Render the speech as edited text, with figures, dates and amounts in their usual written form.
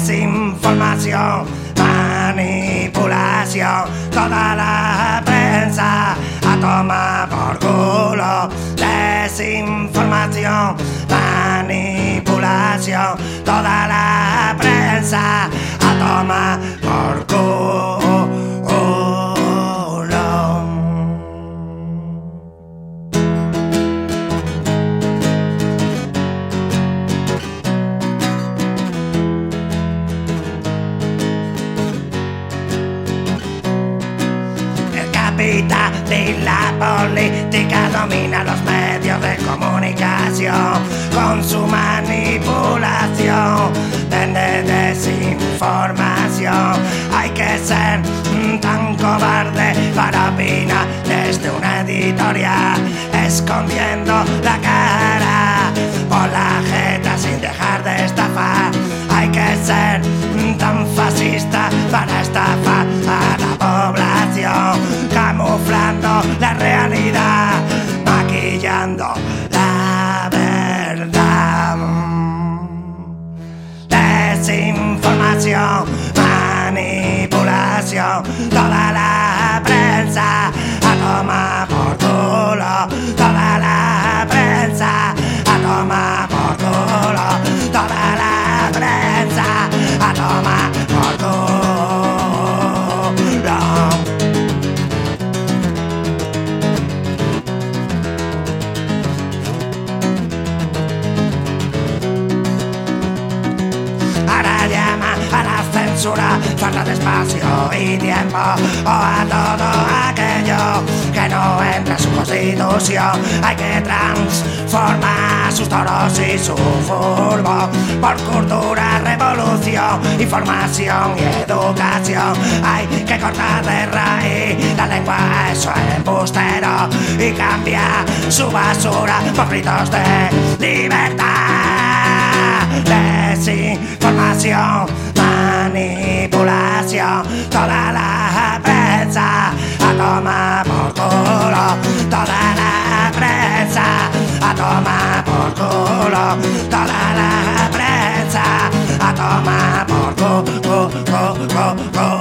desinformación, manipulación, toda la prensa a tomar por culo. Desinformación, manipulación, toda la prensa a tomar por culo. Y la política domina los medios de comunicación con su manipulación, vende desinformación. Hay que ser tan cobarde para opinar desde una editorial, escondiendo la cara por la jeta sin dejar de estafar. Hay que ser tan fascista para estafar a la población, camuflando la realidad, maquillando la verdad. Desinformación, manipulación, toda la prensa a tomar por culo. Toda la prensa a tomar por culo. Toda la prensa a tomar por culo. Falta de espacio y tiempo, o a todo aquello que no entra en su constitución. Hay que transformar sus toros y su furbo por cultura, revolución, información y educación. Hay que cortar de raíz la lengua, eso es embustero, y cambiar su basura por gritos de libertad. Desinformación, manipulación, toda la prensa a tomar por culo. Toda la prensa a tomar por culo. Toda la prensa a tomar por culo.